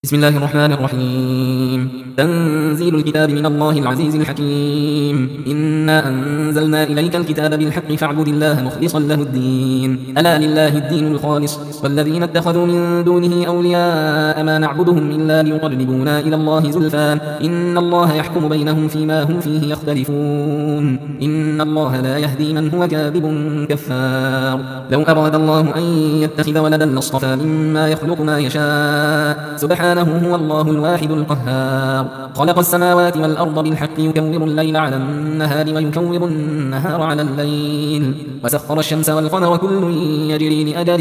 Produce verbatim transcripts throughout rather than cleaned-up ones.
بسم الله الرحمن الرحيم. تنزيل الكتاب من الله العزيز الحكيم. إنا أنزلنا إليك الكتاب بالحق فاعبد الله مخلصا له الدين، ألا لله الدين الخالص، والذين اتخذوا من دونه أولياء ما نعبدهم إلا ليقربونا إلى الله زلفى إن الله يحكم بينهم فيما هم فيه يختلفون، إن الله لا يهدي من هو كاذب كفار. لو أراد الله أن يتخذ ولدا لاصطفى مما يخلق ما يشاء، سبحانه هو الله الواحد القهار. خلق السماوات والأرض بالحق يكور الليل على النهار ويكور النهار على الليل، وسخر الشمس والقمر كل يجري لأجل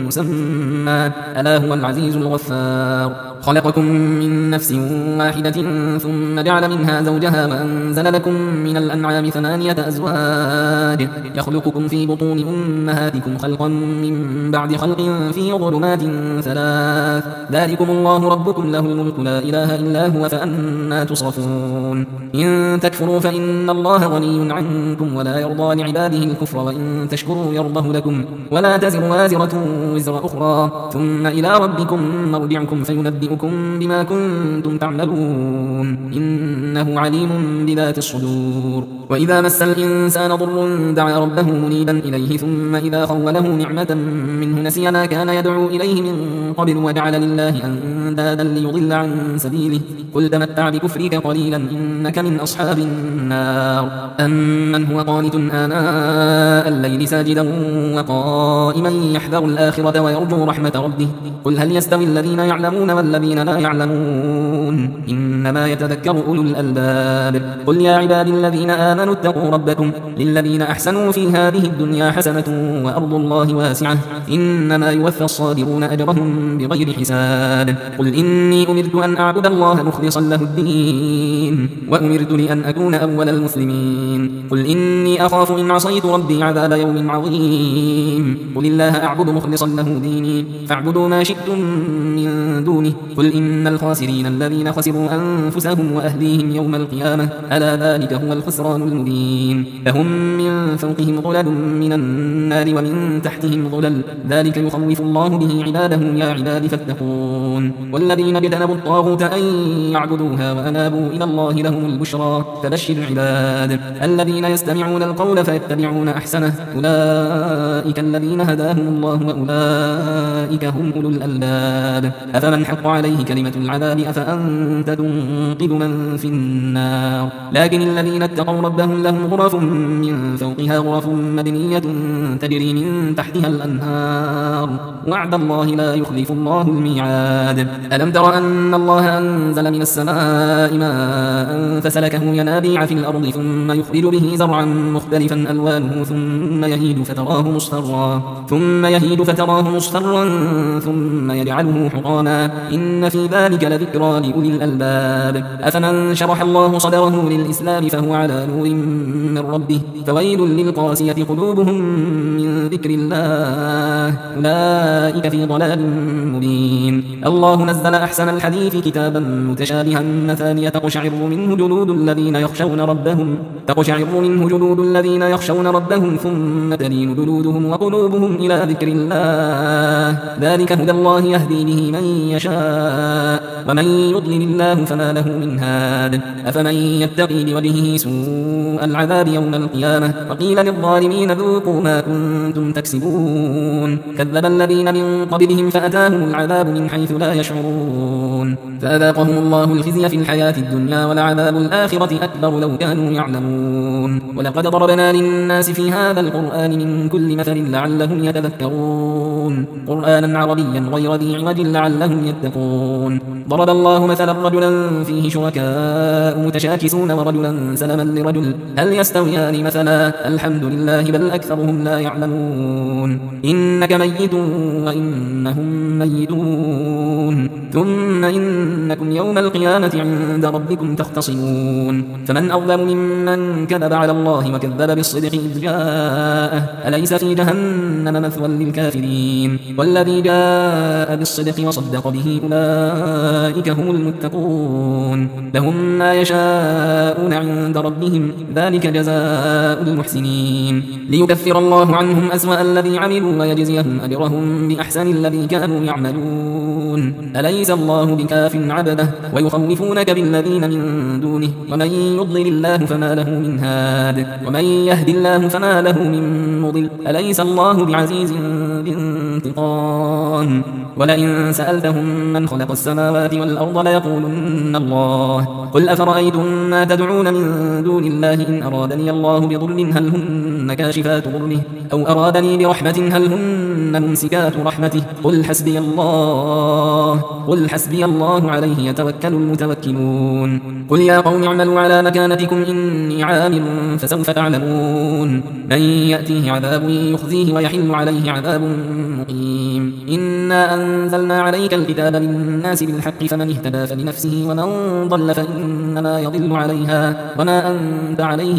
مسمى، ألا هو العزيز الغفار. خلقكم من نفس واحدة ثم جعل منها زوجها وأنزل لكم من الأنعام ثمانية أزواج يخلقكم في بطون أمهاتكم خلقا من بعد خلق في ظلمات ثلاث، ذلكم الله ربكم له الملك لا إله إلا هو فأنا تصرفون. إن تكفروا فإن الله غني عنكم ولا يرضى لعباده الكفر، وإن تشكروا يرضه لكم، ولا تزر وازرة وزر أخرى، ثم إلى ربكم مرجعكم فينبئكم بما كنتم تعملون، إنه عليم بذات الصدور. وإذا مس الإنسان ضر دعا ربه منيبا إليه، ثم إذا خوله نعمة منه نسي ما كان يدعو إليه من قبل وجعل لله أندادا ليضل عن سبيله، قل تمتع بكفرك قليلا إنك من أصحاب النار. أمن هو قانت آناء الليل ساجدا وقائما يحذر الآخرة ويرجو رحمة ربه، قل هل يستوي الذين يعلمون والذين لا يعلمون، إنما يتذكر أولو الألباب. قل يا عبادي الذين آمنوا اتقوا ربكم للذين أحسنوا في هذه الدنيا حسنة وأرض الله واسعة، إنما يوفى الصابرون أجرهم بغير حساب. قل إني أمرت أن أعبد الله مخلصا له الدين، وأمرت لأن أكون أول المسلمين. قل إني أخاف إن عصيت ربي عذاب يوم عظيم. قل الله أعبد مخلصا له ديني فاعبدوا ما شئتم من دونه. قل إن الخاسرين الذين خسروا أنفسهم وأهليهم يوم القيامة، ألا ذلك هو الخسران المبين. لهم من فوقهم ظلل من النار ومن تحتهم ظلل، ذلك يخوف الله به عباده يا عباد فاتقون. والذين اجتنبوا الطاغوت أن يعبدوها وأنابوا إلى الله لهم البشرى، فبشر العباد الذين يستمعون القول فيتبعون أحسنه، أولئك الذين هداهم الله وأولئك هم أولو الألباب. أفمن حق عليه كلمة العذاب أفأنت تنقذ من في النار. لكن الذين اتقوا ربهم لهم غرف من فوقها غرف مبنية تجري من تحتها الأنهار، وعد الله لا يخلف الله الميعاد. ألم تر أن الله أنزل من السماء ماء فسلكه ينابيع في الأرض ثم يخرج به زرعا مختلفا ألوانه ثم يهيج فتراه مصفرا ثم يهيج فتراه مصفرا ثم يجعله حطاما، إن في ذلك لذكرى لأولي الألباب. أفمن شرح الله صدره للإسلام فهو على نور من ربه، فويل للقاسية قلوبهم من ذكر الله، أولئك في ضلال مبين. الله نزل أحسن الحديث كتابا متشابها مثانية تقشعر منه جلود الذين يخشون ربهم تقشعر منه جلود الذين يخشون ربهم ثم تلين جلودهم وقلوبهم إلى ذكر الله، ذلك هدى الله يهدي به من يشاء، ومن يضلل الله فما له من هاد. أفمن يتقي بوجهه سوء العذاب يوم القيامة وقيل للظالمين ذوقوا ما كنتم تكسبون، كذب الذين من قبلهم فأتاهم العذاب من حيث لا يشعرون، فأذاقهم الله الخزي في الحياة الدنيا ولعذاب الآخرة أكبر لو كانوا يعلمون. ولقد ضربنا للناس في هذا القرآن من كل مثل لعلهم يتذكرون، قرآنا عربيا غير ذي عوج لعلهم يتقون. ضرب الله مثلا رجلا فيه شركاء متشاكسون ورجلا سلما لرجل، هل يستويان مثلا؟ الحمد لله بل أكثرهم لا يعلمون. إنك ميت وإنهم ميتون، ثم إنكم يوم القيامة عند ربكم تختصمون. فمن أظلم ممن كذب على الله وكذب بالصدق إذ جاءه، أليس في جهنم مثوى للكافرين؟ والذي جاء بالصدق وصدق به أولئك هم المتقون، لهم ما يشاءون عند ربهم ذلك جزاء المحسنين، ليكفر الله عنهم أسوأ الذي عملوا ويجزيهم أجرهم بأحسن الذي كانوا يعملون. أليس الله بكاف آلاف عبده ويخوفونك بالذين من دونه ومن يضلل الله فما له من هاد ومن يهد الله فما له من مضل أليس الله بعزيز بانتقام ولئن سألتهم من خلق السماوات والأرض ليقولن الله قل أفرأيتم ما تدعون من دون الله إن أرادني الله بضر هل هن كاشفات ضره أو أرادني برحمة هل هن ممسكات رحمته قل حسبي الله قل حسبي الله عليه يتوكل المتوكلون قل يا قوم اعملوا على مكانتكم إني عامل فسوف تعلمون من يأتيه عذاب يخزيه ويحل عليه عذاب مقيم إنا أنزلنا عليك الكتاب للناس بالحق فمن اهتدى فلنفسه ومن ضل فإنما يضل عليها وما أنت عليهم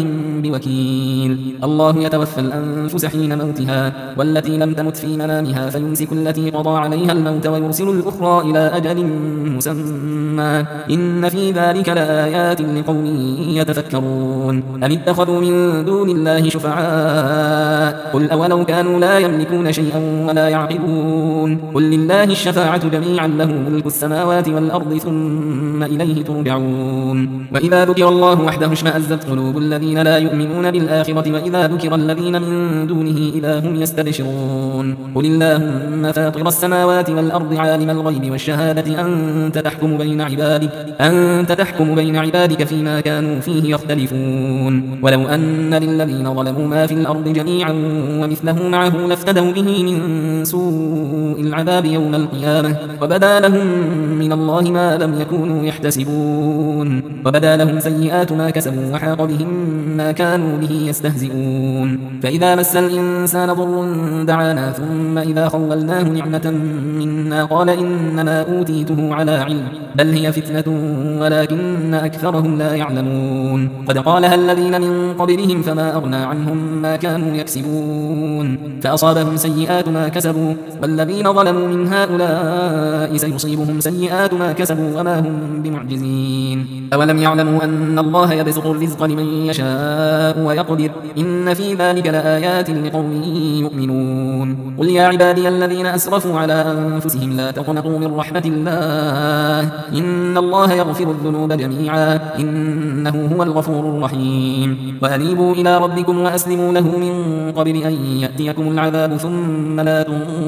بوكيل الله يتوفى الأنفس حين موتها والتي لم تمت في منامها فيمسك التي قضى عليها الموت ويرسل الأخرى إلى أجل مسمى إن في ذلك لآيات لقوم يتفكرون أم اتخذوا من دون الله شفعاء قل أولو كانوا لا يملكون شيئا ولا يعقلون قل لله الشفاعة جميعا له ملك السماوات والأرض ثم إليه ترجعون وإذا ذكر الله وحده اشمأزت قلوب الذين لا يؤمنون بالآخرة وإذا ذكر الذين من دونه إذا هم يستبشرون قل اللهم فاطر السماوات والأرض عالم الغيب والشهادة أنت تحكم بين عبادك أنت تحكم بين عبادك فيما كانوا فيه يختلفون ولو أن للذين ظلموا ما في الأرض جميعا ومثله معه لافتدوا به من سوء العذاب يوم القيامة وبدا لهم من الله ما لم يكونوا يحتسبون وبدا لهم سيئات ما كسبوا وحاق بهم ما كانوا به يستهزئون فإذا مس الإنسان ضر دعانا ثم إذا خولناه نعمة منا قال إنما أوتيته على علم بل هي فتنة ولكن أكثرهم لا يعلمون قد قالها الذين من قبلهم فما أغنى عنهم ما كانوا يكسبون فأصابهم سيئات ما كسبوا والذين ظلموا من هؤلاء سيصيبهم سيئات ما كسبوا وما هم بمعجزين أولم يعلموا أن الله يبسط الرزق لمن يشاء ويقدر إن في ذلك لآيات لقوم يؤمنون قل يا عبادي الذين أسرفوا على أنفسهم لا تقنطوا من رحمة الله إن الله يغفر الذنوب جميعا إنه هو الغفور الرحيم وأنيبوا إلى ربكم وأسلموا له من قبل أن يأتيكم العذاب ثم لا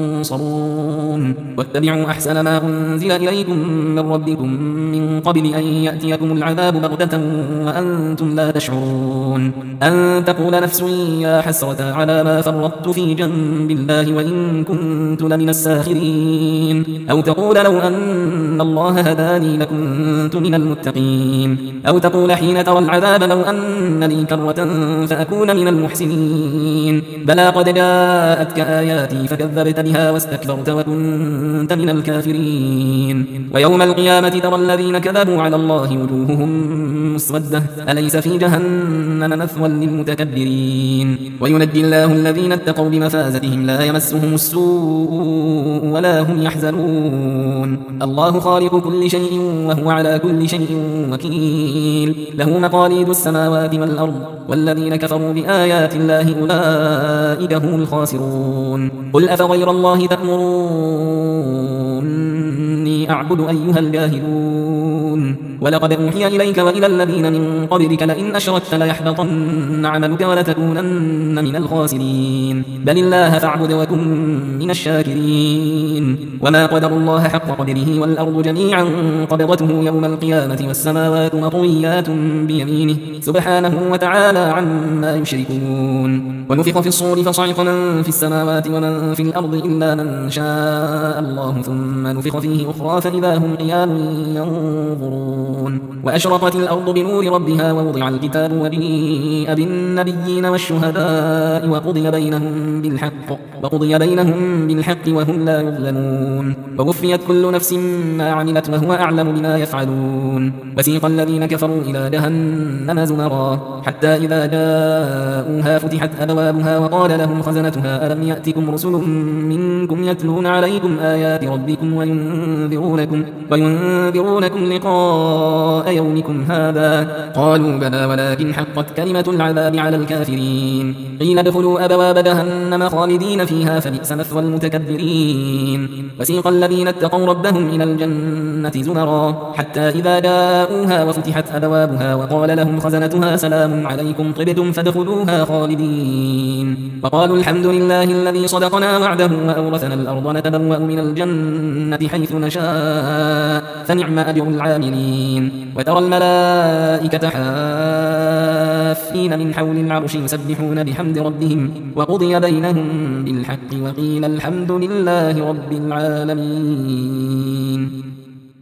تنصرون واتبعوا أحسن ما أنزل إليكم من ربكم من قبل أن يأتيكم العذاب بغتة وأنتم لا تشعرون أن تقول نفس يا حسرة على ما فرطت في جنب الله وإن كنت لمن الساخرين أو تقول لو أن الله هداني لكنت من المتقين أو تقول حين ترى العذاب لو أن لي كرة فأكون من المحسنين بلى قد جاءتك آياتي فكذبت بها واستكبرت وكنت من الكافرين ويوم القيامة ترى الذين كذبوا على الله وجوههم مسودة أليس في جهنم مثوى للمتكبرين وينجي الله الذين اتقوا بمفازتهم لا يمسهم السوء ولا هم يحزنون الله خالق كل شيء وهو على كل شيء وكيل له مقاليد السماوات والأرض والذين كفروا بآيات الله أولئك هم الخاسرون قل أفغير الله تأمروني أعبد أيها الجاهلون ولقد أوحي إليك وإلى الذين من قبلك لئن أشركت ليحبطن عملك ولتكونن من الخاسرين بل الله فاعبد وكن من الشاكرين وما قدر الله حق قدره والأرض جميعا قبضته يوم القيامة والسماوات مطويات بيمينه سبحانه وتعالى عما يشركون ونفخ في الصور فصعق من في السماوات ومن في الأرض إلا من شاء الله ثم نفخ فيه أخرى فإذا هم قيام ينظرون وأشرقت الأرض بنور ربها ووضع الكتاب وجيء بالنبيين والشهداء وقضي بينهم بالحق وقضي بينهم بالحق وهم لا يظلمون ووفيت كل نفس ما عملت وهو أعلم بما يفعلون وسيق الذين كفروا إلى جهنم زمرا حتى إذا جاءوها فتحت أبوابها وقال لهم خزنتها ألم يأتكم رسل منكم يتلون عليكم آيات ربكم وينذرونكم, وينذرونكم لقاء يومكم هذا قالوا بلى ولكن حقت كلمة العذاب على الكافرين قيل ادخلوا أبواب جهنم خالدين فيها فبئس مثوى المتكبرين وسيق الذين اتقوا ربهم إلى الجنة الجنة زمرا حتى إذا جاءوها وفتحت أبوابها وقال لهم خزنتها سلام عليكم طبتم فادخلوها خالدين وقالوا الحمد لله الذي صدقنا وعده وأورثنا الأرض نتبوأ من الجنة حيث نشاء فنعم أجر العاملين وترى الملائكة حافين من حول العرش يسبحون بحمد ربهم وقضي بينهم بالحق وقيل الحمد لله رب العالمين.